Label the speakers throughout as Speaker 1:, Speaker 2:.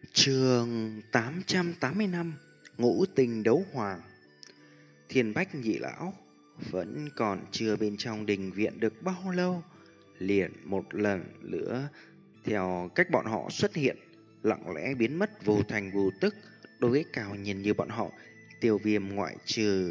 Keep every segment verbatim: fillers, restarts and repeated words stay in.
Speaker 1: Chương tám trăm tám mươi lăm Ngũ tình đấu hoàng. Thiên Bách nhị lão vẫn còn chưa bên trong đình viện được bao lâu, liền một lần nữa theo cách bọn họ xuất hiện, lặng lẽ biến mất vô thành vô tức. Đối với Cao Nhân như bọn họ, Tiêu Viêm ngoại trừ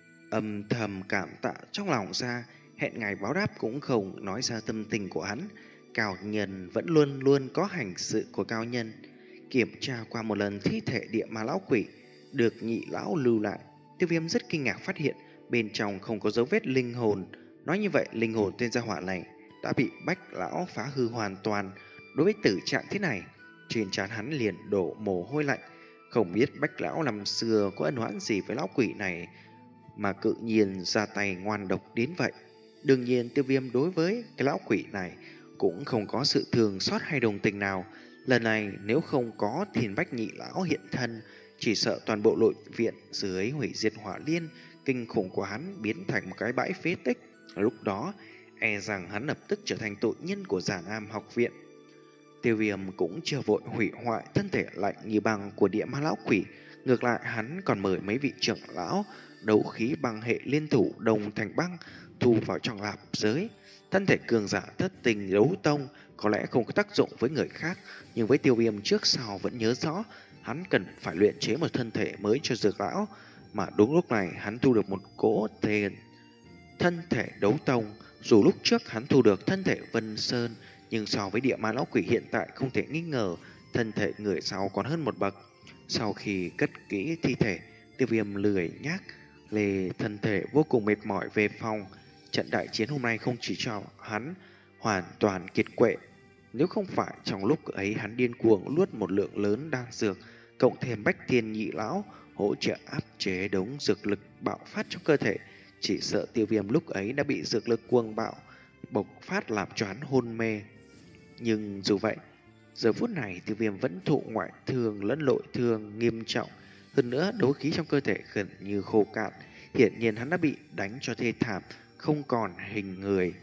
Speaker 1: âm thầm cảm tạ trong lòng ra, hẹn ngày báo đáp cũng không nói ra tâm tình của hắn. Cao Nhân vẫn luôn luôn có hành sự của Cao Nhân. Kiểm tra qua một lần thi thể địa ma lão quỷ được nhị lão lưu lại, Tiêu Viêm rất kinh ngạc phát hiện bên trong không có dấu vết linh hồn. Nói như vậy, linh hồn tên gia hỏa này đã bị Bách lão phá hư hoàn toàn. Đối với tử trạng thế này, trên trán hắn liền đổ mồ hôi lạnh. Không biết Bách lão năm xưa có ân oán gì với lão quỷ này mà cự nhiên ra tay ngoan độc đến vậy. Đương nhiên Tiêu Viêm đối với cái lão quỷ này cũng không có sự thương xót hay đồng tình nào. Lần này nếu không có Thiên Bách nhị lão hiện thân, chỉ sợ toàn bộ nội viện dưới hủy diệt hỏa liên kinh khủng của hắn biến thành một cái bãi phế tích. Lúc đó e rằng hắn lập tức trở thành tội nhân của Giản Am học viện. Tiêu Viêm cũng chưa vội hủy hoại thân thể lạnh như băng của địa ma lão quỷ. Ngược lại hắn còn mời mấy vị trưởng lão đấu khí băng hệ liên thủ đồng thành băng thu vào trong lạp giới. Thân thể cường giả thất tình đấu tông có lẽ không có tác dụng với người khác, nhưng với Tiêu Viêm trước sau vẫn nhớ rõ hắn cần phải luyện chế một thân thể mới cho dược lão. Mà đúng lúc này hắn thu được một cỗ tên thân thể đấu tông. Dù lúc trước hắn thu được thân thể Vân Sơn, nhưng so với địa ma lão quỷ hiện tại không thể nghi ngờ thân thể người sau còn hơn một bậc. Sau khi cất kỹ thi thể, Tiêu Viêm lười nhác lê thân thể vô cùng mệt mỏi về phòng. Trận đại chiến hôm nay không chỉ cho hắn hoàn toàn kiệt quệ, nếu không phải trong lúc ấy hắn điên cuồng luốt một lượng lớn đan dược, cộng thêm Bách Thiên nhị lão hỗ trợ áp chế đống dược lực bạo phát trong cơ thể, chỉ sợ Tiêu Viêm lúc ấy đã bị dược lực cuồng bạo bộc phát làm cho hắn hôn mê. Nhưng dù vậy, giờ phút này Tiêu Viêm vẫn thụ ngoại thương lẫn nội thương nghiêm trọng, hơn nữa đấu khí trong cơ thể gần như khô cạn. Hiển nhiên hắn đã bị đánh cho thê thảm, không còn hình người.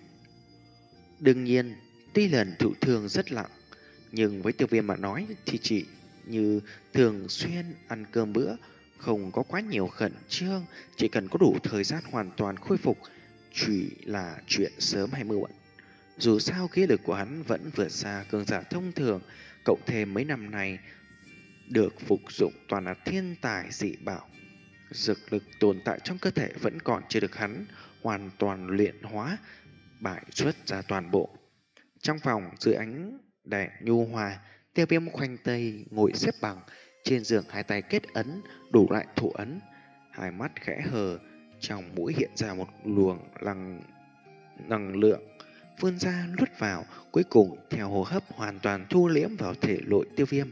Speaker 1: Đương nhiên, tuy lần thụ thương rất nặng, nhưng với Tiêu Viêm mà nói thì chỉ như thường xuyên ăn cơm bữa, không có quá nhiều khẩn trương, chỉ cần có đủ thời gian hoàn toàn khôi phục, chỉ là chuyện sớm hay muộn. Dù sao khí lực của hắn vẫn vượt xa cường giả thông thường, cộng thêm mấy năm nay được phục dụng toàn là thiên tài dị bảo, dược lực tồn tại trong cơ thể vẫn còn chưa được hắn hoàn toàn luyện hóa, bại xuất ra toàn bộ. Trong phòng dưới ánh đèn nhu hòa, Tiêu Viêm khoanh tay ngồi xếp bằng trên giường, hai tay kết ấn đủ lại thủ ấn, hai mắt khẽ hờ, trong mũi hiện ra một luồng năng năng lượng vươn ra luốt vào, cuối cùng theo hô hấp hoàn toàn thu liễm vào thể nội Tiêu Viêm.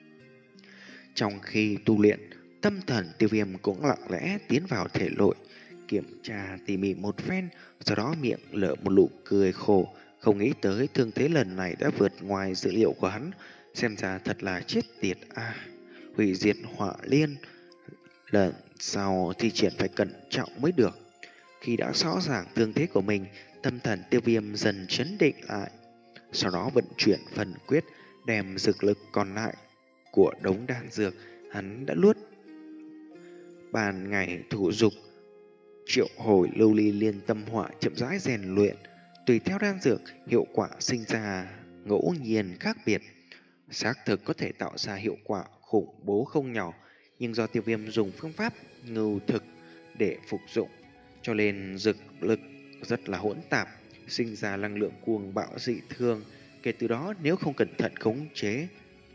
Speaker 1: Trong khi tu luyện, tâm thần Tiêu Viêm cũng lặng lẽ tiến vào thể nội, kiểm tra tỉ mỉ một phen, sau đó miệng lở một nụ cười khổ. Không nghĩ tới thương thế lần này đã vượt ngoài dự liệu của hắn, xem ra thật là chết tiệt a. À, hủy diệt hỏa liên, lần sau thi triển phải cẩn trọng mới được. Khi đã rõ ràng thương thế của mình, tâm thần Tiêu Viêm dần chấn định lại, sau đó vận chuyển phần quyết, đem dược lực còn lại của đống đan dược hắn đã luốt ban ngày thủ dục, triệu hồi lưu ly liên tâm hỏa chậm rãi rèn luyện. Tùy theo đan dược, hiệu quả sinh ra ngẫu nhiên khác biệt, xác thực có thể tạo ra hiệu quả khủng bố không nhỏ, nhưng do Tiêu Viêm dùng phương pháp ngưu thực để phục dụng, cho nên dược lực rất là hỗn tạp, sinh ra năng lượng cuồng bạo dị thương. Kể từ đó nếu không cẩn thận khống chế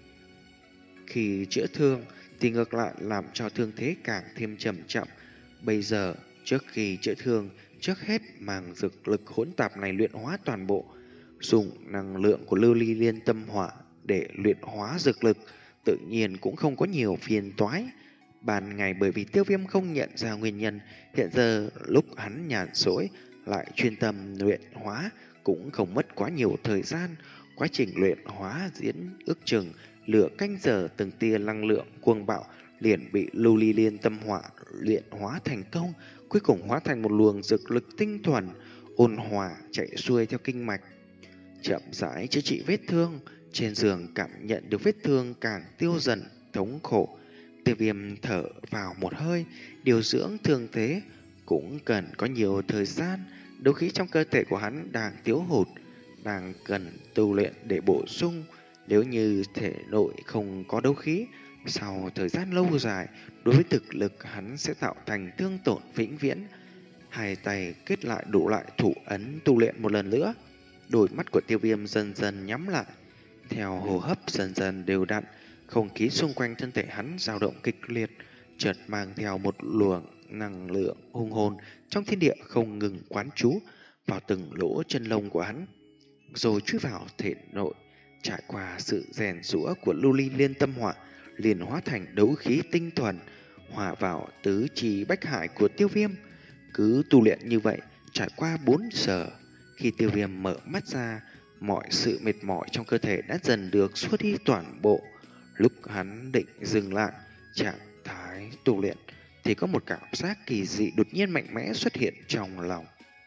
Speaker 1: khi chữa thương thì ngược lại làm cho thương thế càng thêm trầm trọng. Bây giờ trước khi chữa thương, trước hết mang dược lực hỗn tạp này luyện hóa toàn bộ, dùng năng lượng của lưu ly liên tâm hỏa để luyện hóa dược lực, tự nhiên cũng không có nhiều phiền toái. Ban ngày bởi vì Tiêu Viêm không nhận ra nguyên nhân, hiện giờ lúc hắn nhàn rỗi lại chuyên tâm luyện hóa, cũng không mất quá nhiều thời gian. Quá trình luyện hóa diễn ước chừng lửa canh giờ, từng tia năng lượng cuồng bạo liền bị lưu ly liên tâm hỏa luyện hóa thành công, cuối cùng hóa thành một luồng dược lực tinh thuần ôn hòa chạy xuôi theo kinh mạch, chậm rãi chữa trị vết thương. Trên giường cảm nhận được vết thương càng tiêu dần thống khổ. Tiêu Viêm thở vào một hơi, điều dưỡng thương thế cũng cần có nhiều thời gian. Đấu khí trong cơ thể của hắn đang thiếu hụt, đang cần tu luyện để bổ sung. Nếu như thể nội không có đấu khí, sau thời gian lâu dài, đối với thực lực hắn sẽ tạo thành thương tổn vĩnh viễn. Hai tay kết lại đủ lại thủ ấn tu luyện một lần nữa. Đôi mắt của Tiêu Viêm dần dần nhắm lại, theo hô hấp dần dần đều đặn, không khí xung quanh thân thể hắn dao động kịch liệt, chợt mang theo một luồng năng lượng hung hồn trong thiên địa không ngừng quán trú vào từng lỗ chân lông của hắn, rồi chui vào thể nội. Trải qua sự rèn giũa của lưu ly liên tâm hỏa, liền hóa thành đấu khí tinh thuần, hòa vào tứ chi bách hải của Tiêu Viêm. Cứ tu luyện như vậy, trải qua bốn giờ, khi Tiêu Viêm mở mắt ra, mọi sự mệt mỏi trong cơ thể đã dần được xua đi toàn bộ. Lúc hắn định dừng lại trạng thái tu luyện, thì có một cảm giác kỳ dị đột nhiên mạnh mẽ xuất hiện trong lòng.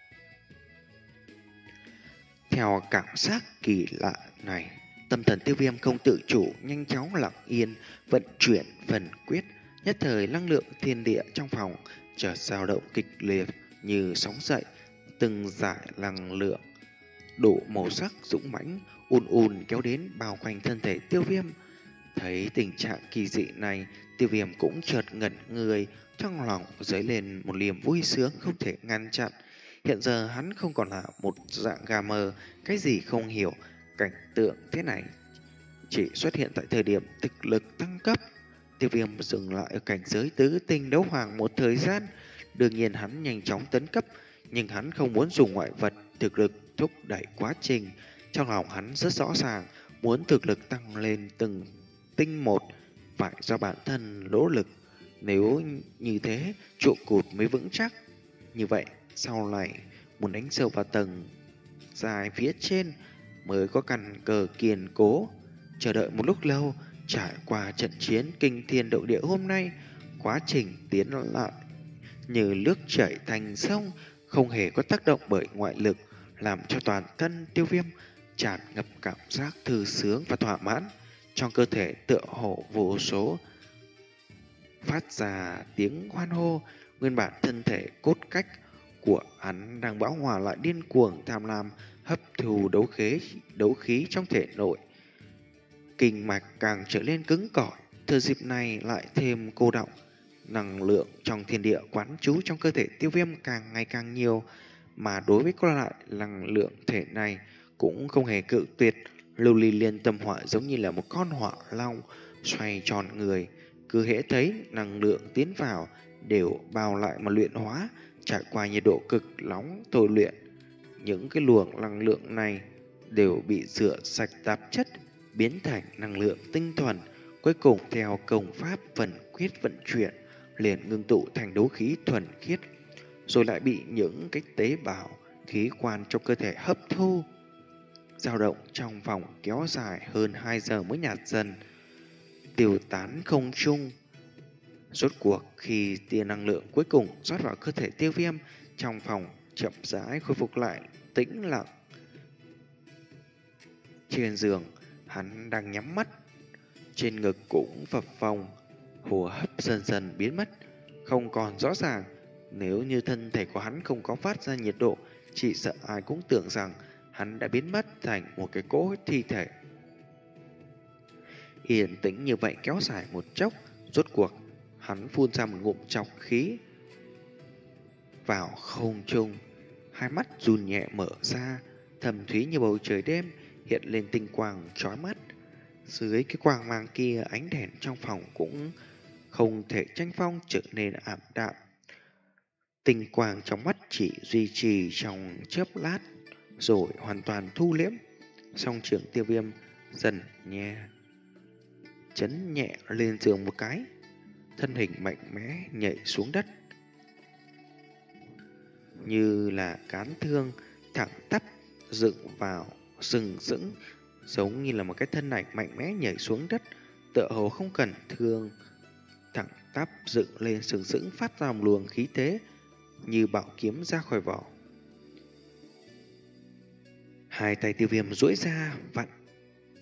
Speaker 1: Theo cảm giác kỳ lạ này, tâm thần Tiêu Viêm không tự chủ nhanh chóng lặng yên vận chuyển phần quyết. Nhất thời năng lượng thiên địa trong phòng chợt dao động kịch liệt như sóng dậy, từng dải năng lượng đủ màu sắc dũng mãnh ùn ùn kéo đến bao quanh thân thể Tiêu Viêm. Thấy tình trạng kỳ dị này, Tiêu Viêm cũng chợt ngẩn người, trong lòng dấy lên một niềm vui sướng không thể ngăn chặn. Hiện giờ hắn không còn là một dạng gà mờ, cái gì không hiểu. Cảnh tượng thế này chỉ xuất hiện tại thời điểm thực lực tăng cấp. Tiêu Viêm dừng lại ở cảnh giới tứ tinh đấu hoàng một thời gian. Đương nhiên hắn nhanh chóng tấn cấp, nhưng hắn không muốn dùng ngoại vật thực lực thúc đẩy quá trình. Trong lòng hắn rất rõ ràng, muốn thực lực tăng lên từng tinh một phải do bản thân nỗ lực. Nếu như thế, trụ cột mới vững chắc. Như vậy, sau này muốn đánh sâu vào tầng dài phía trên mới có căn cơ kiên cố. Chờ đợi một lúc lâu, trải qua trận chiến kinh thiên động địa hôm nay, quá trình tiến lại như nước chảy thành sông, không hề có tác động bởi ngoại lực, làm cho toàn thân Tiêu Viêm tràn ngập cảm giác thư sướng và thỏa mãn. Trong cơ thể tựa hồ vô số phát ra tiếng hoan hô. Nguyên bản thân thể cốt cách của hắn đang bão hòa lại điên cuồng tham lam hấp thu đấu khí, đấu khí trong thể nội. Kinh mạch càng trở nên cứng cỏi, thời dịp này lại thêm cô đọng. Năng lượng trong thiên địa quán trú trong cơ thể Tiêu Viêm càng ngày càng nhiều, mà đối với còn lại năng lượng thể này cũng không hề cự tuyệt. Lưu ly liên tâm hỏa giống như là một con hỏa long xoay tròn người, cứ hễ thấy năng lượng tiến vào đều bao lại mà luyện hóa. Trải qua nhiệt độ cực nóng tôi luyện, những cái luồng năng lượng này đều bị rửa sạch tạp chất, biến thành năng lượng tinh thuần. Cuối cùng theo công pháp phần quyết vận chuyển, liền ngưng tụ thành đấu khí thuần khiết, rồi lại bị những cái tế bào khí quan trong cơ thể hấp thu. Dao động trong vòng kéo dài hơn hai giờ mới nhạt dần, tiêu tán không trung. Rốt cuộc khi tia năng lượng cuối cùng rót vào cơ thể Tiêu Viêm, trong phòng chậm rãi khôi phục lại tĩnh lặng. Trên giường, hắn đang nhắm mắt, trên ngực cũng phập phồng, hô hấp dần dần biến mất, không còn rõ ràng. Nếu như thân thể của hắn không có phát ra nhiệt độ, chỉ sợ ai cũng tưởng rằng hắn đã biến mất thành một cái cỗ thi thể. Yên tĩnh như vậy kéo dài một chốc, rốt cuộc hắn phun ra một ngụm trọc khí vào không trung, hai mắt run nhẹ mở ra, thầm thúy như bầu trời đêm, hiện lên tinh quang chói mắt. Dưới cái quang mang kia, ánh đèn trong phòng cũng không thể tranh phong, trở nên ảm đạm. Tinh quang trong mắt chỉ duy trì trong chớp lát, rồi hoàn toàn thu liễm. Song trưởng Tiêu Viêm dần nhẹ chấn nhẹ lên giường một cái, thân hình mạnh mẽ nhảy xuống đất, như là cán thương thẳng tắp dựng vào sừng sững, giống như là một cái thân ảnh mạnh mẽ nhảy xuống đất, tựa hồ không cần thương, thẳng tắp dựng lên sừng sững, phát ra một luồng khí thế như bảo kiếm ra khỏi vỏ. Hai tay Tiêu Viêm duỗi ra vặn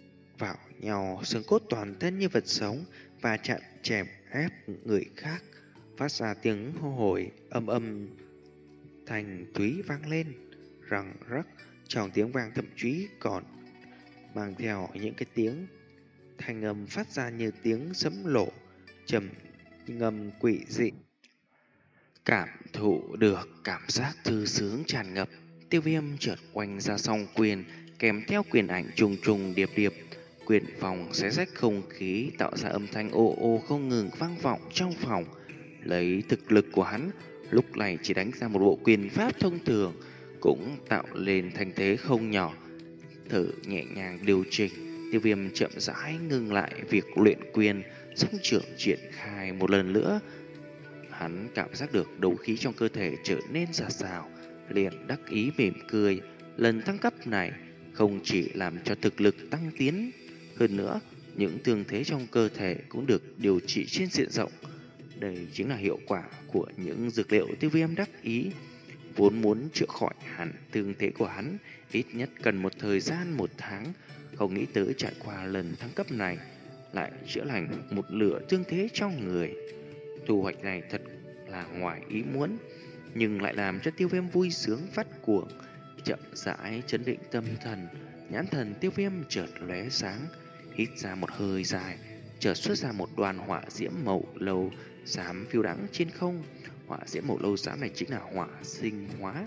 Speaker 1: vào nhau, xương cốt toàn thân như vật sống và chặn chèm ép người khác, phát ra tiếng hô hồi âm âm thành túy vang lên, răng rắc. Trong tiếng vang thậm chí còn mang theo những cái tiếng thanh âm phát ra như tiếng sấm lộ, trầm ngâm quỷ dị. Cảm thụ được cảm giác thư sướng tràn ngập, Tiêu Viêm chợt quanh ra song quyền, kèm theo quyền ảnh trùng trùng điệp điệp, quyền phòng xé rách không khí, tạo ra âm thanh ô ô không ngừng vang vọng trong phòng. Lấy thực lực của hắn, lúc này chỉ đánh ra một bộ quyền pháp thông thường cũng tạo lên thành thế không nhỏ. Thử nhẹ nhàng điều chỉnh, Tiêu Viêm chậm rãi ngừng lại việc luyện quyền, song trưởng triển khai một lần nữa. Hắn cảm giác được đấu khí trong cơ thể trở nên rà rào, liền đắc ý mỉm cười. Lần thăng cấp này không chỉ làm cho thực lực tăng tiến, hơn nữa những thương thế trong cơ thể cũng được điều trị trên diện rộng. Đây chính là hiệu quả của những dược liệu Tiêu Viêm đắc ý. Vốn muốn chữa khỏi hẳn thương thế của hắn ít nhất cần một thời gian một tháng, không nghĩ tới trải qua lần thăng cấp này lại chữa lành một nửa thương thế trong người. Thu hoạch này thật là ngoài ý muốn, nhưng lại làm cho Tiêu Viêm vui sướng phát cuồng. Chậm rãi chấn định tâm thần, nhãn thần Tiêu Viêm chợt lóe sáng, hít ra một hơi dài, chợt xuất ra một đoàn hỏa diễm màu lâu xám phiêu đãng trên không. Hỏa diễm màu lâu xám này chính là hỏa sinh hóa.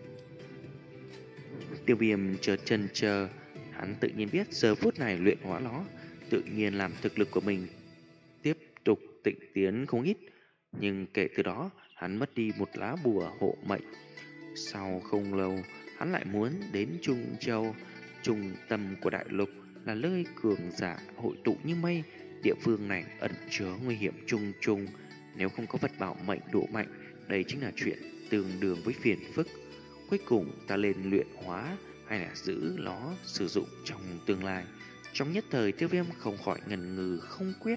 Speaker 1: Tiêu Viêm chợt chần chờ, hắn tự nhiên biết giờ phút này luyện hóa nó tự nhiên làm thực lực của mình tiếp tục tịnh tiến không ít. Nhưng kể từ đó, hắn mất đi một lá bùa hộ mệnh. Sau không lâu, hắn lại muốn đến Trung Châu. Trung tâm của đại lục là nơi cường giả hội tụ như mây. Địa phương này ẩn chứa nguy hiểm trùng trùng. Nếu không có vật bảo mệnh đủ mạnh, đây chính là chuyện tương đương với phiền phức. Cuối cùng ta lên luyện hóa hay là giữ nó sử dụng trong tương lai. Trong nhất thời, Tiêu Viêm không khỏi ngần ngừ không quyết.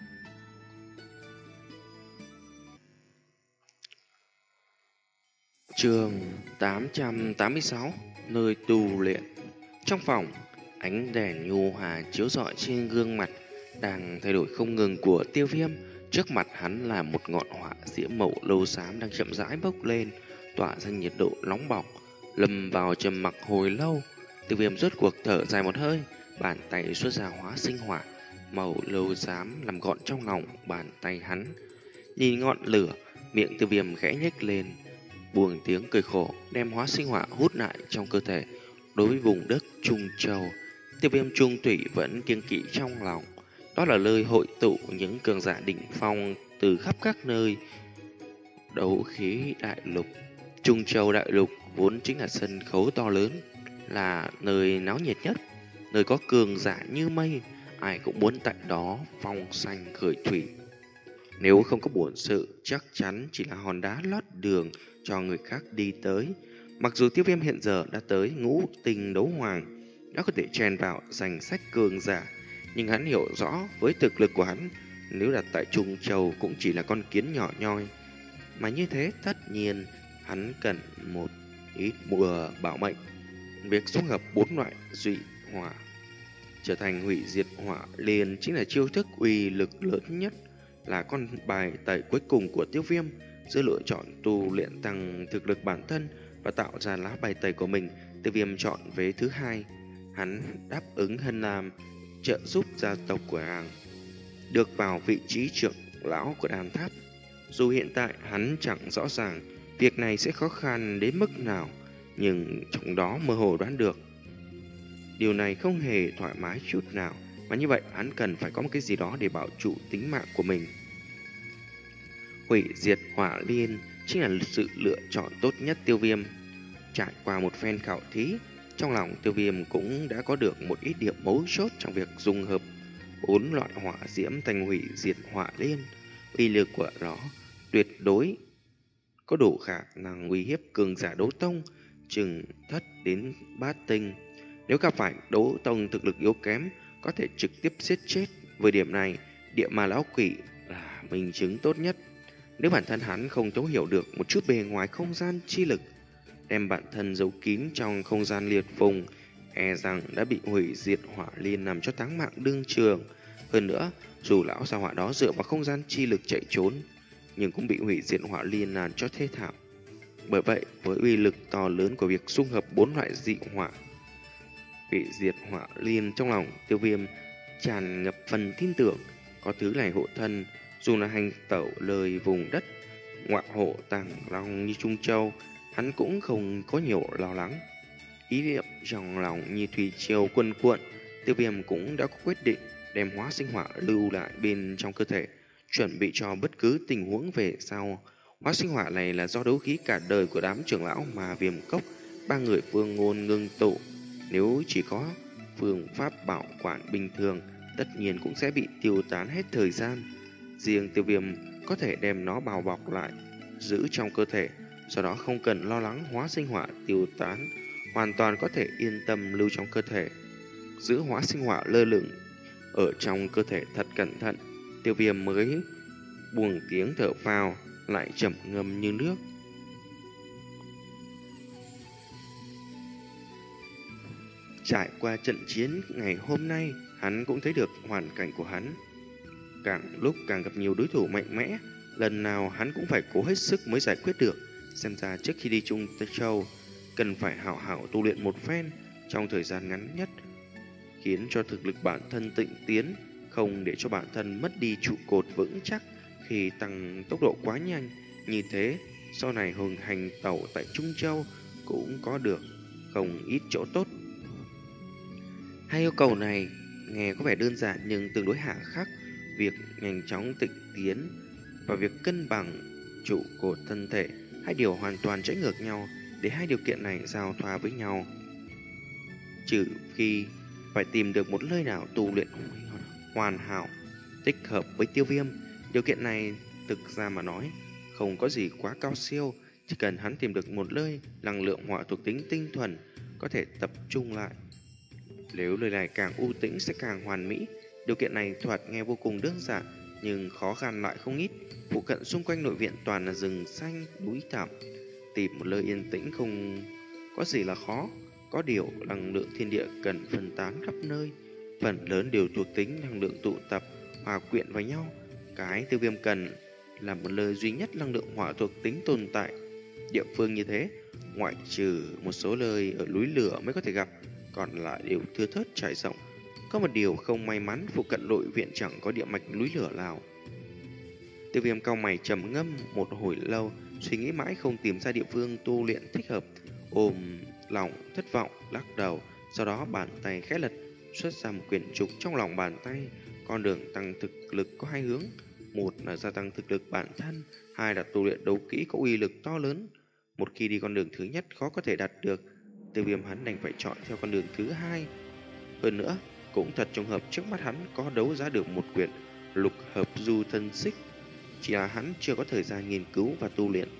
Speaker 1: Chương tám trăm tám mươi sáu, nơi tu luyện. Trong phòng, ánh đèn nhu hòa chiếu rọi trên gương mặt đang thay đổi không ngừng của Tiêu Viêm. Trước mặt hắn là một ngọn hỏa diễm màu lâu xám đang chậm rãi bốc lên, tỏa ra nhiệt độ nóng bỏng. Lâm vào trầm mặc hồi lâu, Tiêu Viêm rốt cuộc thở dài một hơi, bàn tay xuất ra hóa sinh hỏa màu lâu xám làm gọn trong lòng bàn tay hắn. Nhìn ngọn lửa, miệng Tiêu Viêm khẽ nhếch lên, buông tiếng cười khổ, đem hóa sinh hỏa hút lại trong cơ thể. Đối với vùng đất Trung Châu, Tiêu Viêm trung thủy vẫn kiêng kỵ trong lòng. Đó là nơi hội tụ những cường giả đỉnh phong từ khắp các nơi. Đấu khí đại lục, Trung Châu đại lục vốn chính là sân khấu to lớn, là nơi náo nhiệt nhất, nơi có cường giả như mây, ai cũng muốn tại đó phong sanh khởi thủy. Nếu không có bổn sự, chắc chắn chỉ là hòn đá lót đường cho người khác đi tới. Mặc dù Tiêu Viêm hiện giờ đã tới ngũ tinh đấu hoàng, đã có thể chen vào danh sách cường giả, nhưng hắn hiểu rõ với thực lực của hắn, nếu đặt tại Trung Châu cũng chỉ là con kiến nhỏ nhoi. Mà như thế tất nhiên hắn cần một ít bùa bảo mệnh. Việc dung hợp bốn loại dị hỏa trở thành hủy diệt hỏa liền chính là chiêu thức uy lực lớn nhất, là con bài tẩy cuối cùng của Tiêu Viêm. Giữa lựa chọn tu luyện tăng thực lực bản thân và tạo ra lá bài tẩy của mình, Tiêu Viêm chọn vế thứ hai. Hắn đáp ứng Hân Nam trợ giúp gia tộc của hàng được vào vị trí trưởng lão của đàn tháp. Dù hiện tại hắn chẳng rõ ràng việc này sẽ khó khăn đến mức nào, nhưng trong đó mơ hồ đoán được điều này không hề thoải mái chút nào, mà như vậy hắn cần phải có một cái gì đó để bảo trụ tính mạng của mình. Hủy diệt hỏa liên chính là sự lựa chọn tốt nhất Tiêu Viêm. Trải qua một phen khảo thí, trong lòng Tiêu Viêm cũng đã có được một ít điểm mấu chốt trong việc dung hợp bốn loại hỏa diễm thành hủy diệt hỏa liên. Uy lực của nó tuyệt đối có đủ khả năng uy hiếp cường giả đấu tông chừng thất đến bát tinh. Nếu gặp phải đấu tông thực lực yếu kém, có thể trực tiếp giết chết. Với điểm này, địa ma lão quỷ là minh chứng tốt nhất. Nếu bản thân hắn không thấu hiểu được một chút bề ngoài không gian chi lực, đem bản thân giấu kín trong không gian liệt vùng, e rằng đã bị hủy diệt hỏa liên nằm cho táng mạng đương trường. Hơn nữa, dù lão sao hỏa đó dựa vào không gian chi lực chạy trốn, nhưng cũng bị hủy diệt hỏa liên làm cho thê thảm. Bởi vậy, với uy lực to lớn của việc xung hợp bốn loại dị hỏa, hủy diệt hỏa liên, trong lòng Tiêu Viêm tràn ngập phần tin tưởng. Có thứ này hộ thân, dù là hành tẩu lời vùng đất ngoại hộ tàng long như Trung Châu, hắn cũng không có nhiều lo lắng. Ý niệm trong lòng như thủy triều cuồn cuộn, Tiêu Viêm cũng đã có quyết định đem hóa sinh hỏa lưu lại bên trong cơ thể, chuẩn bị cho bất cứ tình huống về sau. Hóa sinh hỏa này là do đấu khí cả đời của đám trưởng lão mà Viêm Cốc ba người Phương Ngôn ngưng tụ. Nếu chỉ có phương pháp bảo quản bình thường, tất nhiên cũng sẽ bị tiêu tán hết thời gian. Riêng Tiêu Viêm có thể đem nó bào bọc lại, giữ trong cơ thể, do đó không cần lo lắng hóa sinh hỏa tiêu tán, hoàn toàn có thể yên tâm lưu trong cơ thể. Giữ hóa sinh hỏa lơ lửng ở trong cơ thể thật cẩn thận, Tiêu Viêm mới buông tiếng thở phào, lại trầm ngâm như nước. Trải qua trận chiến ngày hôm nay, hắn cũng thấy được hoàn cảnh của hắn. Càng lúc càng gặp nhiều đối thủ mạnh mẽ, lần nào hắn cũng phải cố hết sức mới giải quyết được. Xem ra trước khi đi Trung Châu, cần phải hảo hảo tu luyện một phen trong thời gian ngắn nhất, khiến cho thực lực bản thân tịnh tiến, không để cho bản thân mất đi trụ cột vững chắc khi tăng tốc độ quá nhanh. Như thế, sau này hùng hành tẩu tại Trung Châu cũng có được không ít chỗ tốt. Hai yêu cầu này nghe có vẻ đơn giản nhưng tương đối hà khắc. Việc nhanh chóng tịnh tiến và việc cân bằng trụ cột thân thể, hai điều hoàn toàn trái ngược nhau. Để hai điều kiện này giao thoa với nhau, trừ khi phải tìm được một nơi nào tu luyện hoàn hảo, thích hợp với Tiêu Viêm. Điều kiện này thực ra mà nói không có gì quá cao siêu, chỉ cần hắn tìm được một nơi năng lượng hỏa thuộc tính tinh thuần có thể tập trung lại. Nếu nơi này càng u tĩnh sẽ càng hoàn mỹ. Điều kiện này thoạt nghe vô cùng đơn giản, nhưng khó khăn lại không ít. Phụ cận xung quanh nội viện toàn là rừng xanh, núi thẳm, tìm một nơi yên tĩnh không có gì là khó. Có điều năng lượng thiên địa cần phân tán khắp nơi, phần lớn đều thuộc tính năng lượng tụ tập, hòa quyện vào nhau. Cái Tiêu Viêm cần là một nơi duy nhất năng lượng hỏa thuộc tính tồn tại. Địa phương như thế, ngoại trừ một số nơi ở núi lửa mới có thể gặp, còn lại đều thưa thớt trải rộng. Có một điều không may mắn, phụ cận nội viện chẳng có địa mạch núi lửa nào. Tiêu Viêm cau mày trầm ngâm một hồi lâu, suy nghĩ mãi không tìm ra địa phương tu luyện thích hợp, ôm lòng thất vọng lắc đầu. Sau đó bàn tay khẽ lật, xuất ra một quyển trục trong lòng bàn tay. Con đường tăng thực lực có hai hướng, một là gia tăng thực lực bản thân, hai là tu luyện đấu kỹ có uy lực to lớn. Một khi đi con đường thứ nhất khó có thể đạt được, Tiêu Viêm hắn đành phải chọn theo con đường thứ hai. Hơn nữa, cũng thật trùng hợp trước mắt hắn có đấu giá được một quyển lục hợp du thân xích, chỉ là hắn chưa có thời gian nghiên cứu và tu luyện.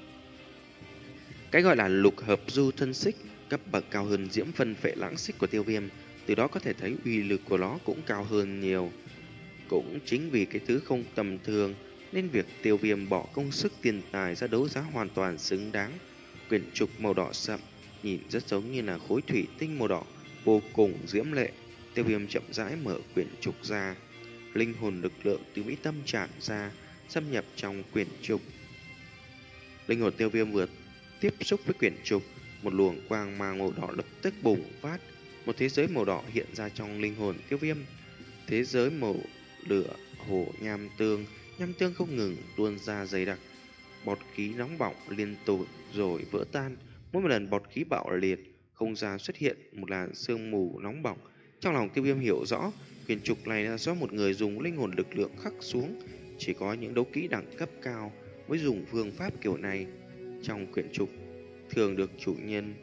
Speaker 1: Cái gọi là lục hợp du thân xích cấp bậc cao hơn diễm phân phệ lãng xích của Tiêu Viêm, từ đó có thể thấy uy lực của nó cũng cao hơn nhiều. Cũng chính vì cái thứ không tầm thường nên việc Tiêu Viêm bỏ công sức tiền tài ra đấu giá hoàn toàn xứng đáng. Quyển trục màu đỏ sậm nhìn rất giống như là khối thủy tinh màu đỏ, vô cùng diễm lệ. Tiêu Viêm chậm rãi mở quyển trục ra, linh hồn lực lượng từ mỹ tâm tràn ra, xâm nhập trong quyển trục. Linh hồn Tiêu Viêm vừa tiếp xúc với quyển trục, một luồng quang mang màu đỏ lập tức bùng phát, một thế giới màu đỏ hiện ra trong linh hồn Tiêu Viêm. Thế giới màu lửa hồ nham tương, nham tương không ngừng tuôn ra dày đặc, bọt khí nóng bỏng liên tục rồi vỡ tan. Mỗi một lần bọt khí bạo liệt, không gian xuất hiện một làn sương mù nóng bỏng. Trong lòng Tiêu Viêm hiểu rõ, quyển trục này là do một người dùng linh hồn lực lượng khắc xuống. Chỉ có những đấu kỹ đẳng cấp cao mới dùng phương pháp kiểu này. Trong quyển trục thường được chủ nhân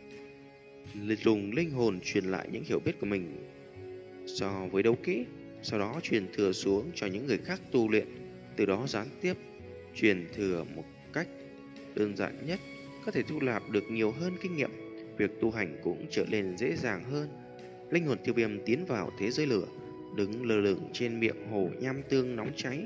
Speaker 1: dùng linh hồn truyền lại những hiểu biết của mình so với đấu kỹ, sau đó truyền thừa xuống cho những người khác tu luyện, từ đó gián tiếp truyền thừa một cách đơn giản nhất, có thể thu nạp được nhiều hơn kinh nghiệm, việc tu hành cũng trở nên dễ dàng hơn. Linh hồn Tiêu Viêm tiến vào thế giới lửa, đứng lơ lửng trên miệng hồ nham tương nóng cháy.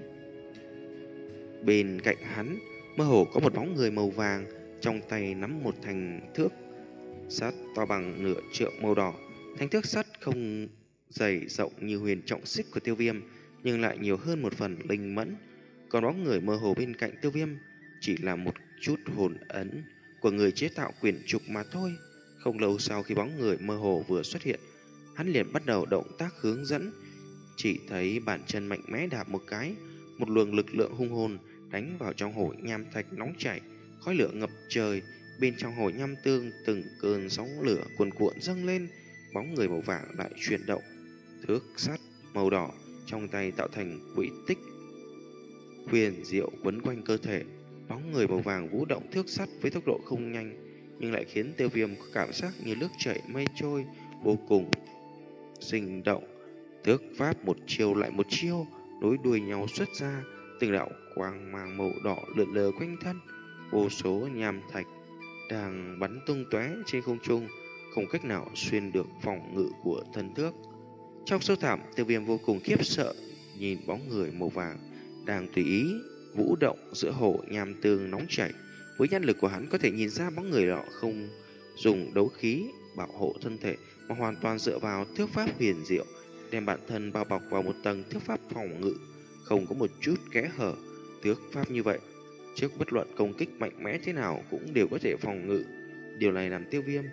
Speaker 1: Bên cạnh hắn, mơ hồ có một bóng người màu vàng, trong tay nắm một thành thước sắt to bằng nửa trượng màu đỏ. Thanh thước sắt không dày rộng như huyền trọng xích của Tiêu Viêm, nhưng lại nhiều hơn một phần linh mẫn. Còn bóng người mơ hồ bên cạnh Tiêu Viêm chỉ là một chút hồn ấn của người chế tạo quyển trục mà thôi. Không lâu sau khi bóng người mơ hồ vừa xuất hiện, hắn liền bắt đầu động tác hướng dẫn. Chỉ thấy bàn chân mạnh mẽ đạp một cái, một luồng lực lượng hung hồn đánh vào trong hồ nham thạch nóng chảy, khói lửa ngập trời. Bên trong hồ nham tương từng cơn sóng lửa cuồn cuộn dâng lên, bóng người màu vàng lại chuyển động. Thước sắt màu đỏ trong tay tạo thành quỹ tích huyền diệu quấn quanh cơ thể. Bóng người màu vàng vũ động thước sắt với tốc độ không nhanh, nhưng lại khiến Tiêu Viêm có cảm giác như nước chảy mây trôi, vô cùng sinh động. Thước pháp một chiêu lại một chiêu nối đuôi nhau xuất ra, từng đạo quang mang màu đỏ lượn lờ quanh thân. Vô số nham thạch đang bắn tung tóe trên không trung, không cách nào xuyên được phòng ngự của thân thước. Trong sâu thẳm, Tiêu Viêm vô cùng khiếp sợ nhìn bóng người màu vàng đang tùy ý vũ động giữa hồ nham tương nóng chảy. Với nhãn lực của hắn có thể nhìn ra bóng người đó không dùng đấu khí bảo hộ thân thể, mà hoàn toàn dựa vào thước pháp huyền diệu, đem bản thân bao bọc vào một tầng thước pháp phòng ngự, không có một chút kẽ hở. Thước pháp như vậy, trước bất luận công kích mạnh mẽ thế nào cũng đều có thể phòng ngự. Điều này làm Tiêu Viêm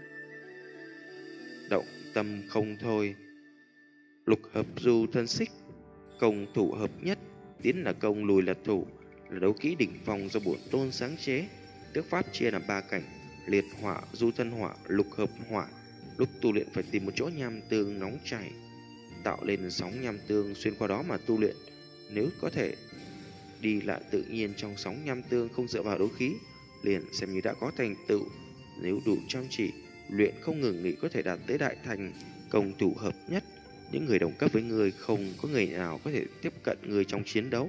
Speaker 1: động tâm không thôi. Lục hợp du thân xích, công thủ hợp nhất, tiến là công, lùi là thủ, là đấu kỹ đỉnh phong do bổn tôn sáng chế. Tước pháp chia làm ba cảnh: liệt hỏa, du thân hỏa, lục hợp hỏa. Lúc tu luyện phải tìm một chỗ nham tương nóng chảy, tạo lên sóng nham tương xuyên qua đó mà tu luyện. Nếu có thể đi lại tự nhiên trong sóng nham tương, không dựa vào đấu khí, liền xem như đã có thành tựu. Nếu đủ chăm chỉ luyện không ngừng nghỉ, có thể đạt tới đại thành, công thủ hợp nhất. Những người đồng cấp với người không có người nào có thể tiếp cận người trong chiến đấu.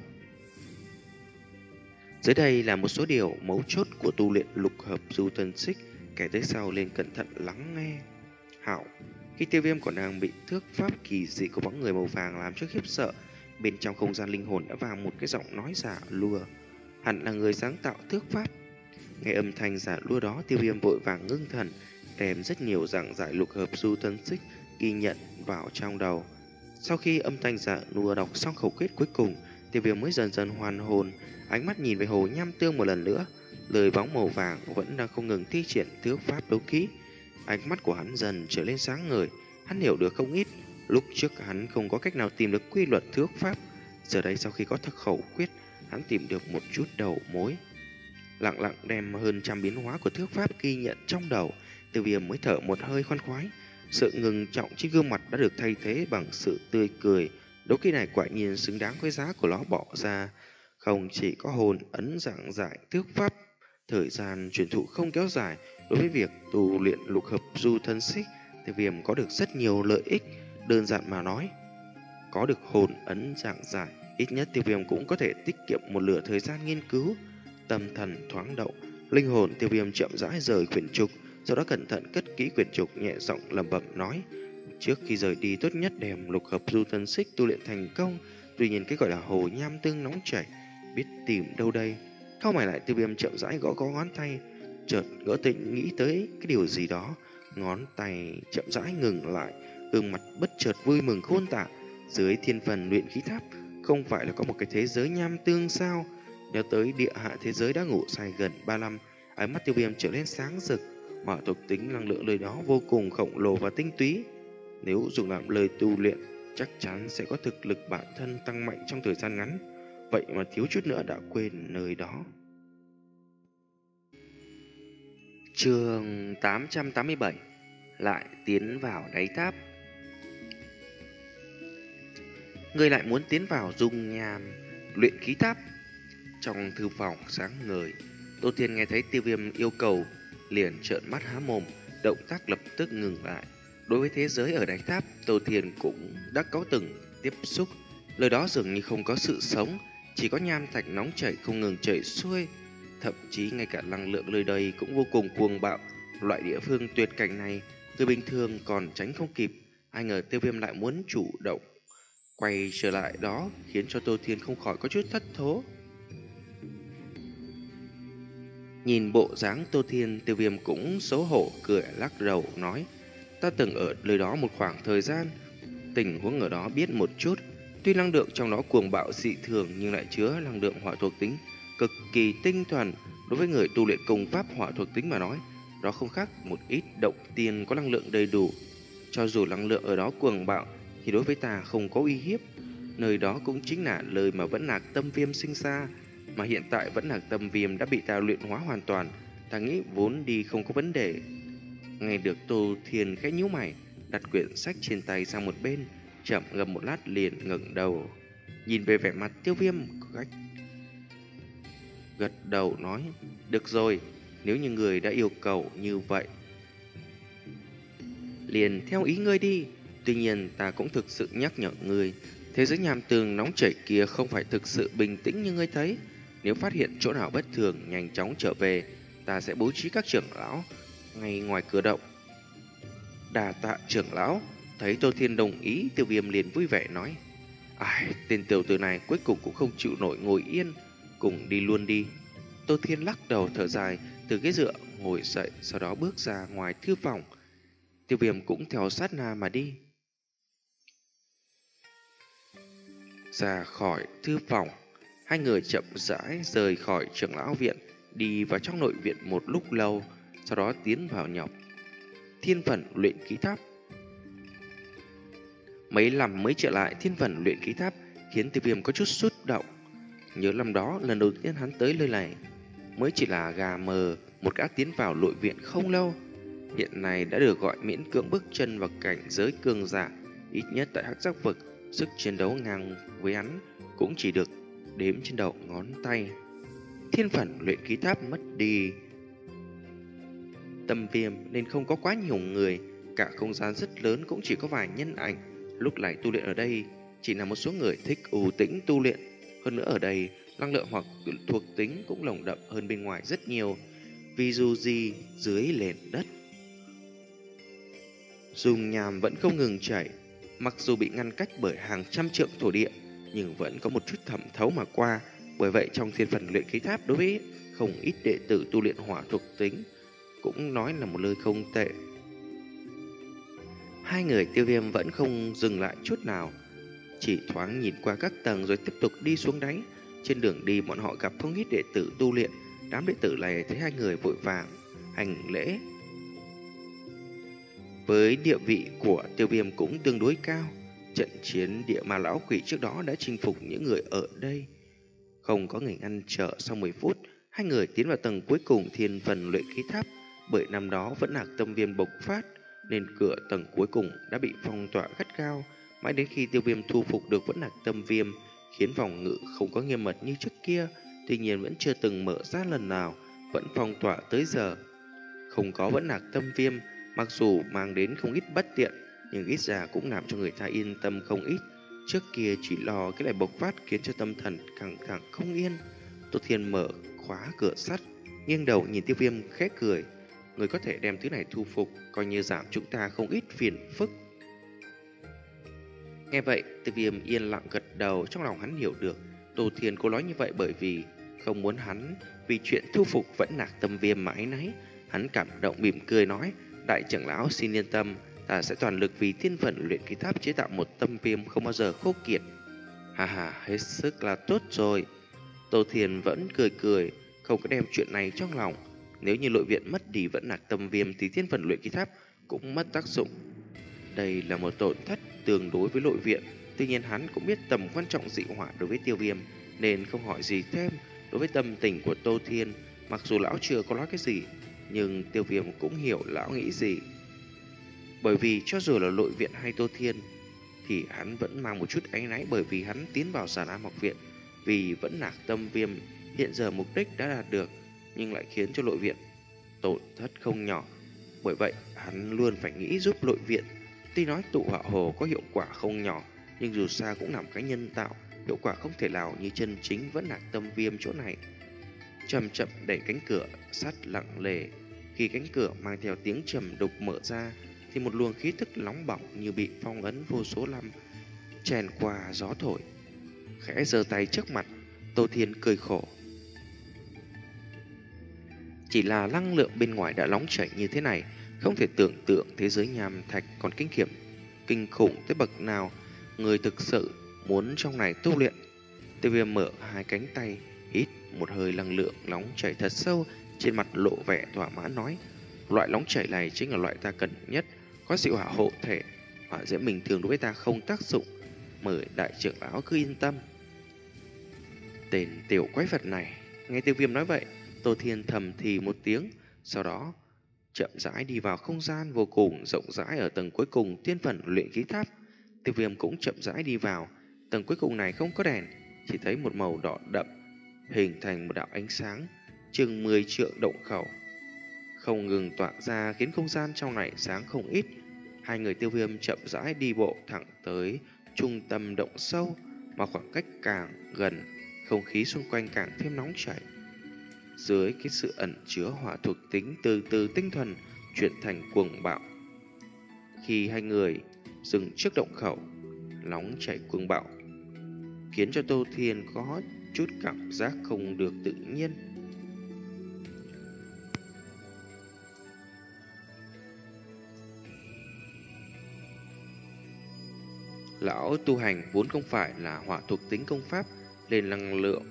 Speaker 1: Dưới đây là một số điều mấu chốt của tu luyện lục hợp du thân xích, kể tới sau lên cẩn thận lắng nghe. Hảo, khi Tiêu Viêm còn đang bị thước pháp kỳ dị của bóng người màu vàng làm cho khiếp sợ, bên trong không gian linh hồn đã vang một cái giọng nói giả lùa. Hẳn là người sáng tạo thước pháp. Nghe âm thanh giả lùa đó, Tiêu Viêm vội vàng ngưng thần, đem rất nhiều giảng giải lục hợp du thân xích ghi nhận vào trong đầu. Sau khi âm thanh giả lùa đọc xong khẩu quyết cuối cùng, Tiêu Viêm mới dần dần hoàn hồn, ánh mắt nhìn về hồ nham tương một lần nữa. Lời bóng màu vàng vẫn đang không ngừng thi triển thước pháp đấu kỹ. Ánh mắt của hắn dần trở lên sáng ngời, hắn hiểu được không ít. Lúc trước hắn không có cách nào tìm được quy luật thước pháp, giờ đây sau khi có thực khẩu quyết, hắn tìm được một chút đầu mối. Lặng lặng đem hơn trăm biến hóa của thước pháp ghi nhận trong đầu, Tiêu Viêm mới thở một hơi khoan khoái. Sự ngừng trọng trên gương mặt đã được thay thế bằng sự tươi cười. Đấu kỹ này quả nhiên xứng đáng với giá của nó bỏ ra. Không chỉ có hồn ấn giảng giải thước pháp, thời gian truyền thụ không kéo dài. Đối với việc tu luyện lục hợp du thân xích, Tiêu Viêm có được rất nhiều lợi ích. Đơn giản mà nói, có được hồn ấn giảng giải, ít nhất Tiêu Viêm cũng có thể tiết kiệm một nửa thời gian nghiên cứu. Tâm thần thoáng động, linh hồn Tiêu Viêm chậm rãi rời quyển trục, sau đó cẩn thận cất kỹ quyển trục, nhẹ giọng lẩm bẩm nói: trước khi rời đi tốt nhất đem lục hợp du thân xích tu luyện thành công. Tuy nhiên cái gọi là hồ nham tương nóng chảy, biết tìm đâu đây? Cau mày lại, Tiêu Viêm chậm rãi gõ gõ ngón tay, chợt ngỡ tỉnh nghĩ tới cái điều gì đó, ngón tay chậm rãi ngừng lại, gương mặt bất chợt vui mừng khôn tả. Dưới thiên phần luyện khí tháp không phải là có một cái thế giới nham tương sao? Nhớ tới địa hạ thế giới đã ngủ say gần ba năm, ánh mắt Tiêu Viêm trở lên sáng rực. Hỏa thuộc tính năng lượng nơi đó vô cùng khổng lồ và tinh túy, nếu dùng làm lời tu luyện chắc chắn sẽ có thực lực bản thân tăng mạnh trong thời gian ngắn. Vậy mà thiếu chút nữa đã quên nơi đó. Chương tám trăm tám mươi bảy. Lại tiến vào đáy tháp. Người lại muốn tiến vào dung nham luyện khí tháp? Trong thư phòng sáng ngời, Tô Thiên nghe thấy Tiêu Viêm yêu cầu, liền trợn mắt há mồm, động tác lập tức ngừng lại. Đối với thế giới ở đáy tháp, Tô Thiên cũng đã có từng tiếp xúc. Lời đó dường như không có sự sống, chỉ có nham thạch nóng chảy không ngừng chảy xuôi. Thậm chí ngay cả năng lượng nơi đây cũng vô cùng cuồng bạo. Loại địa phương tuyệt cảnh này, người bình thường còn tránh không kịp. Ai ngờ Tiêu Viêm lại muốn chủ động quay trở lại đó, khiến cho Tô Thiên không khỏi có chút thất thố.
Speaker 2: Nhìn bộ dáng Tô Thiên, Tiêu Viêm cũng xấu hổ cười lắc đầu nói: ta từng ở nơi đó một khoảng thời gian, tình huống ở đó biết một chút. Tuy năng lượng trong đó cuồng bạo dị thường nhưng lại chứa năng lượng hỏa thuộc tính cực kỳ tinh thuần. Đối với người tu luyện công pháp hỏa thuộc tính mà nói, đó không khác một ít động tiên có năng lượng đầy đủ. Cho dù năng lượng ở đó cuồng bạo thì đối với ta không có uy hiếp. Nơi đó cũng chính là lời mà Vẫn Lạc Tâm Viêm sinh ra, mà hiện tại Vẫn Lạc Tâm Viêm đã bị ta luyện hóa hoàn toàn. Ta nghĩ vốn đi không có vấn đề. Nghe được Tô Thiên khẽ nhíu mày, đặt quyển sách trên tay sang một bên, chậm ngâm một lát liền ngẩng đầu, nhìn về vẻ mặt Tiêu Viêm, cách gật đầu nói: được rồi, nếu như người đã yêu cầu như vậy, liền theo ý ngươi đi. Tuy nhiên ta cũng thực sự nhắc nhở ngươi, thế giới nham tường nóng chảy kia không phải thực sự bình tĩnh như ngươi thấy. Nếu phát hiện chỗ nào bất thường, nhanh chóng trở về, ta sẽ bố trí các trưởng lão ngay ngoài cửa động. Đà tạ trưởng lão. Thấy Tô Thiên đồng ý, Tiêu Viêm liền vui vẻ nói: ai, tên tiểu tử này cuối cùng cũng không chịu nổi ngồi yên, cùng đi luôn đi. Tô Thiên lắc đầu thở dài, từ ghế dựa ngồi dậy, sau đó bước ra ngoài thư phòng. Tiêu Viêm cũng theo sát na mà đi. Ra khỏi thư phòng, hai người chậm rãi rời khỏi trưởng lão viện, đi vào trong nội viện một lúc lâu, sau đó tiến vào nhọc thiên phần luyện khí tháp. Mấy năm mới trở lại thiên phần luyện khí tháp khiến Tiêu Viêm có chút xúc động. Nhớ năm đó lần đầu tiên hắn tới nơi này mới chỉ là gà mờ một gã tiến vào nội viện không lâu, hiện nay đã được gọi miễn cưỡng bước chân vào cảnh giới cường giả. Ít nhất tại Hắc Giác vực, sức chiến đấu ngang với hắn cũng chỉ được đếm trên đầu ngón tay. Thiên phần luyện khí tháp mất đi Tâm Viêm nên không có quá nhiều người, cả không gian rất lớn cũng chỉ có vài nhân ảnh. Lúc này tu luyện ở đây chỉ là một số người thích ưu tĩnh tu luyện. Hơn nữa ở đây năng lượng hoặc thuộc tính cũng lồng đậm hơn bên ngoài rất nhiều. Vì dù gì dưới nền đất dùng nhàm vẫn không ngừng chảy, mặc dù bị ngăn cách bởi hàng trăm trượng thổ địa nhưng vẫn có một chút thẩm thấu mà qua. Bởi vậy trong thiên phần luyện khí tháp đối với không ít đệ tử tu luyện hỏa thuộc tính cũng nói là một nơi không tệ. Hai người Tiêu Viêm vẫn không dừng lại chút nào, chỉ thoáng nhìn qua các tầng rồi tiếp tục đi xuống đáy. Trên đường đi bọn họ gặp không ít đệ tử tu luyện. Đám đệ tử này thấy hai người vội vàng hành lễ. Với địa vị của Tiêu Viêm cũng tương đối cao, trận chiến địa ma lão quỷ trước đó đã chinh phục những người ở đây. Không có người ngăn trở, sau mười phút hai người tiến vào tầng cuối cùng thiên phần luyện khí tháp. Bởi năm đó Vẫn Lạc Tâm Viêm bộc phát nên cửa tầng cuối cùng đã bị phong tỏa gắt gao. Mãi đến khi Tiêu Viêm thu phục được Vẫn Lạc Tâm Viêm, khiến phòng ngự không có nghiêm mật như trước kia, tuy nhiên vẫn chưa từng mở ra lần nào, vẫn phong tỏa tới giờ. Không có Vẫn Lạc Tâm Viêm, mặc dù mang đến không ít bất tiện, nhưng ít ra cũng làm cho người ta yên tâm không ít. Trước kia chỉ lo cái này bộc phát khiến cho tâm thần căng thẳng không yên. Tô Thiên mở khóa cửa sắt, nghiêng đầu nhìn Tiêu Viêm khẽ cười: người có thể đem thứ này thu phục, coi như giảm chúng ta không ít phiền phức. Nghe vậy, Tiêu Viêm yên lặng gật đầu, trong lòng hắn hiểu được Tô Thiên cô nói như vậy bởi vì không muốn hắn vì chuyện thu phục Vẫn Lạc Tâm Viêm mà áy náy. Hắn cảm động mỉm cười nói: đại trưởng lão xin yên tâm, ta sẽ toàn lực vì thiên phần luyện khí tháp chế tạo một tâm viêm không bao giờ khô kiệt. Hà hà, hết sức là tốt rồi. Tô Thiên vẫn cười cười, không có đem chuyện này trong lòng. Nếu như nội viện mất đi Vẫn Lạc Tâm Viêm thì thiên phần luyện khí tháp cũng mất tác dụng. Đây là một tổn thất tương đối với nội viện. Tuy nhiên hắn cũng biết tầm quan trọng dị hỏa đối với Tiêu Viêm nên không hỏi gì thêm. Đối với tâm tình của Tô Thiên, mặc dù lão chưa có nói cái gì, nhưng Tiêu Viêm cũng hiểu lão nghĩ gì. Bởi vì cho dù là nội viện hay Tô Thiên thì hắn vẫn mang một chút áy náy, bởi vì hắn tiến vào Giản Am học viện vì Vẫn Lạc Tâm Viêm, hiện giờ mục đích đã đạt được nhưng lại khiến cho nội viện tổn thất không nhỏ. Bởi vậy hắn luôn phải nghĩ giúp nội viện. Tuy nói tụ hỏa hồ có hiệu quả không nhỏ, nhưng dù sao cũng làm cái nhân tạo, hiệu quả không thể nào như chân chính Vẫn Lạc Tâm Viêm chỗ này. Chậm chậm đẩy cánh cửa sắt lặng lề. Khi cánh cửa mang theo tiếng trầm đục mở ra thì một luồng khí tức nóng bỏng như bị phong ấn vô số năm chèn qua gió thổi. Khẽ giơ tay trước mặt, Tô Thiên cười khổ: Chỉ là năng lượng bên ngoài đã nóng chảy như thế này, không thể tưởng tượng thế giới nham thạch còn kinh khiểm, kinh khủng tới bậc nào. Người thực sự muốn trong này tu luyện. Tiêu Viêm mở hai cánh tay, hít một hơi năng lượng nóng chảy thật sâu, trên mặt lộ vẻ thỏa mãn nói: loại nóng chảy này chính là loại ta cần nhất, có sự hỏa hộ thể, hỏa diễm bình thường đối với ta không tác dụng, mời đại trưởng lão cứ yên tâm. Tên tiểu quái vật này. Nghe Tiêu Viêm nói vậy, Tô Thiên thầm thì một tiếng, sau đó chậm rãi đi vào không gian vô cùng rộng rãi ở tầng cuối cùng tiên phần luyện khí tháp. Tiêu Viêm cũng chậm rãi đi vào. Tầng cuối cùng này không có đèn, chỉ thấy một màu đỏ đậm hình thành một đạo ánh sáng chừng mười trượng động khẩu, không ngừng tỏa ra khiến không gian trong này sáng không ít. Hai người Tiêu Viêm chậm rãi đi bộ thẳng tới trung tâm động sâu, mà khoảng cách càng gần, không khí xung quanh càng thêm nóng chảy. Dưới cái sự ẩn chứa hỏa thuộc tính từ từ tinh thuần chuyển thành cuồng bạo. Khi hai người dừng trước động khẩu, nóng chảy cuồng bạo khiến cho Tô Thiên có chút cảm giác không được tự nhiên. Lão tu hành vốn không phải là hỏa thuộc tính công pháp, nên năng lượng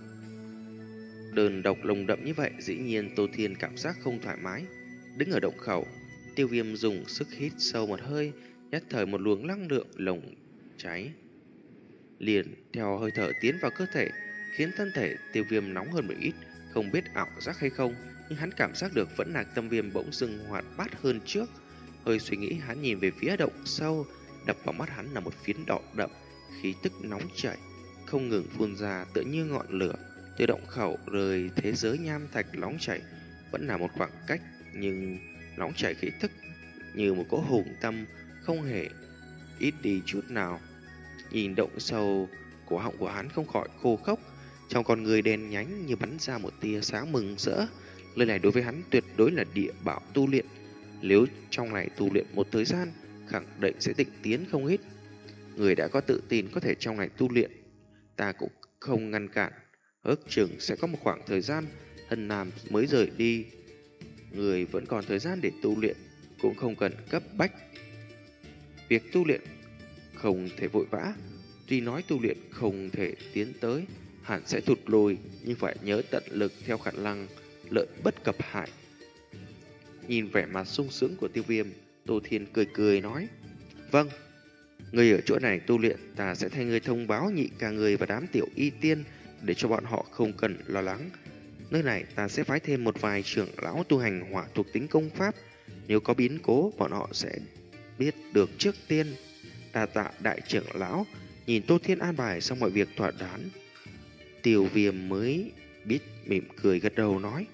Speaker 2: đơn độc lồng đậm như vậy, dĩ nhiên Tô Thiên cảm giác không thoải mái. Đứng ở động khẩu, Tiêu Viêm dùng sức hít sâu một hơi, nhất thời một luồng năng lượng lồng cháy liền theo hơi thở tiến vào cơ thể, khiến thân thể Tiêu Viêm nóng hơn một ít. Không biết ảo giác hay không, nhưng hắn cảm giác được vẫn là tâm viêm bỗng dưng hoạt bát hơn trước. Hơi suy nghĩ, hắn nhìn về phía động sâu, đập vào mắt hắn là một phiến đỏ đậm, khí tức nóng chảy không ngừng phun ra tựa như ngọn lửa. Từ động khẩu rời thế giới nham thạch nóng chảy vẫn là một khoảng cách, nhưng nóng chảy khí tức như một cỗ hùng tâm không hề ít đi chút nào. Nhìn động sâu, cổ họng của hắn không khỏi khô khốc, trong con người đen nhánh như bắn ra một tia sáng mừng rỡ. Nơi này đối với hắn tuyệt đối là địa bảo tu luyện, nếu trong này tu luyện một thời gian, khẳng định sẽ tịnh tiến không ít. Người đã có tự tin có thể trong này tu luyện, ta cũng không ngăn cản. Ước chừng sẽ có một khoảng thời gian Hân Nam mới rời đi, người vẫn còn thời gian để tu luyện, cũng không cần cấp bách. Việc tu luyện không thể vội vã, tuy nói tu luyện không thể tiến tới, hẳn sẽ thụt lùi, nhưng phải nhớ tận lực theo khả năng, lợi bất cập hại. Nhìn vẻ mặt sung sướng của Tiêu Viêm, Tô Thiên cười cười nói: vâng, người ở chỗ này tu luyện, ta sẽ thay người thông báo nhị ca người và đám tiểu y tiên, để cho bọn họ không cần lo lắng. Nơi này ta sẽ phái thêm một vài trưởng lão tu hành hỏa thuộc tính công pháp, nếu có biến cố bọn họ sẽ biết được trước tiên. Đa tạ đại trưởng lão. Nhìn Tô Thiên an bài xong mọi việc thỏa đáng, Tiêu Viêm mới biết mỉm cười gật đầu nói: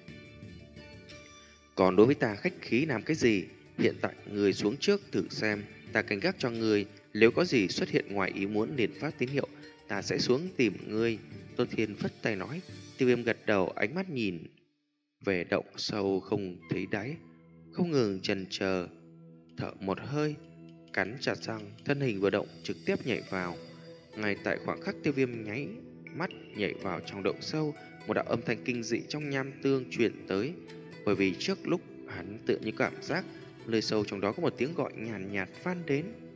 Speaker 2: còn đối với ta khách khí làm cái gì? Hiện tại người xuống trước thử xem, ta canh gác cho người, nếu có gì xuất hiện ngoài ý muốn liền phát tín hiệu, ta sẽ xuống tìm ngươi. Tô Thiên phất tay nói. Tiêu Viêm gật đầu, ánh mắt nhìn về động sâu không thấy đáy, không ngừng chần chờ, thở một hơi, cắn chặt răng, thân hình vừa động trực tiếp nhảy vào. Ngay tại khoảng khắc Tiêu Viêm nháy mắt nhảy vào trong động sâu, một đạo âm thanh kinh dị trong nham tương truyền tới, bởi vì trước lúc hắn tự như cảm giác nơi sâu trong đó có một tiếng gọi nhàn nhạt, nhạt vang đến.